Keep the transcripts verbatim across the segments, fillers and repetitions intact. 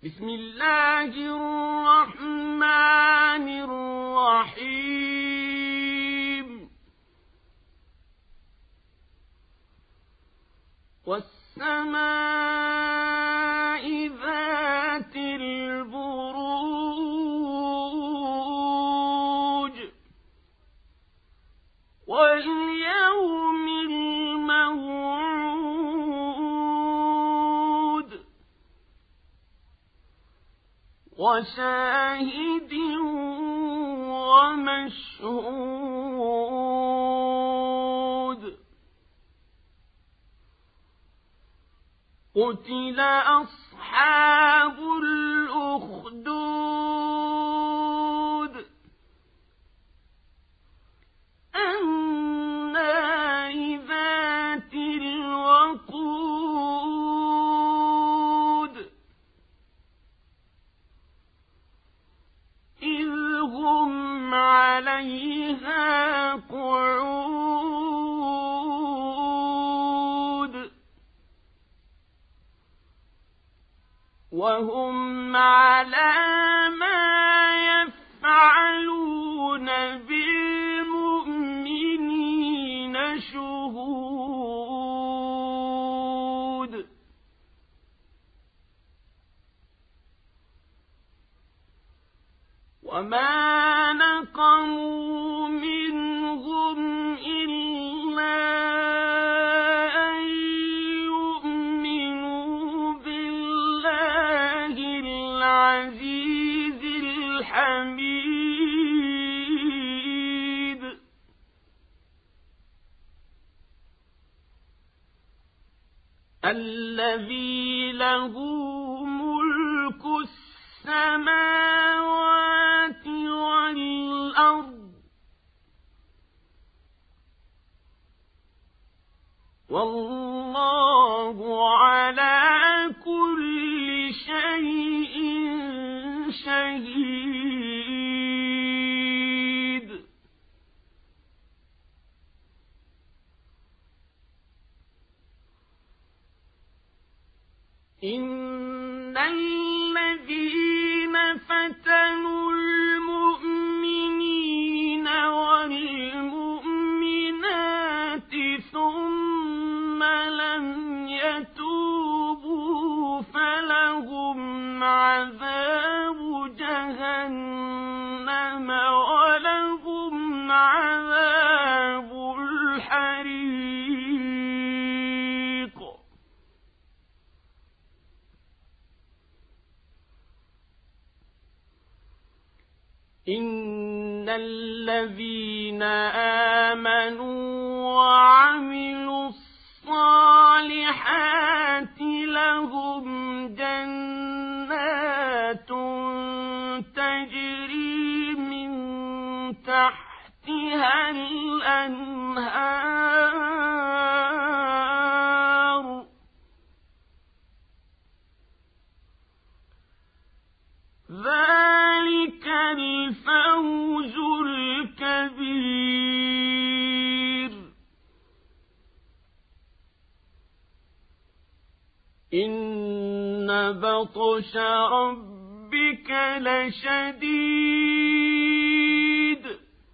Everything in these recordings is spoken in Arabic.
بسم الله الرحمن الرحيم والسماء ذات البروج واليوم الموعود وشاهد ومشهود قتل أصحاب الأخدود النار ذات الوقود إذ هم عليها قعود وهم على ما يفعلون بالمؤمنين شهود وما نقموا منهم إلا أن يؤمنوا بالله العزيز الحميد الذي له ملك السماوات والأرض والله على كل شيء شهيد إن الذين فتنوا المؤمنين والمؤمنات ثم لم يتوبوا فلهم عذاب جهنم ولهم عذاب الحريق إن الذين آمنوا وعملوا الصالحات لهم جنات تجري من تحتها الأنهار ذلك الفوز الكبير إن بطش ربك لشديد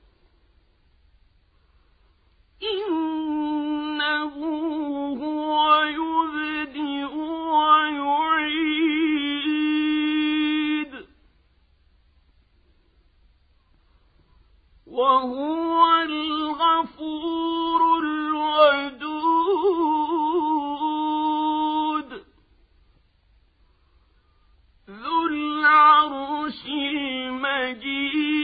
إنه هو يبدئ ويعيد وهو الغفور الودود ذو العرش المجيد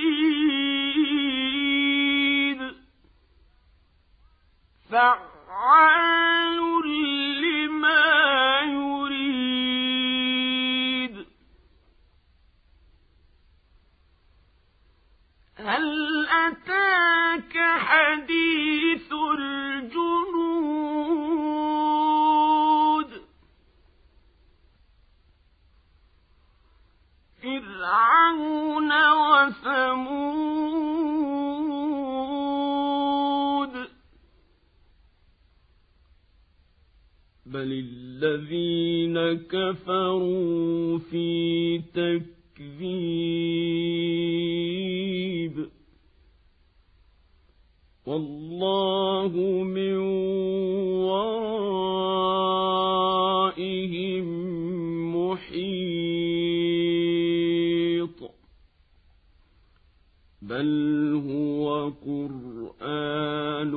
الذين كفروا في تكذيب والله من ورائهم محيط بل هو قرآن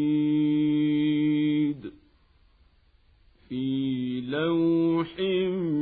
مجيد في لوح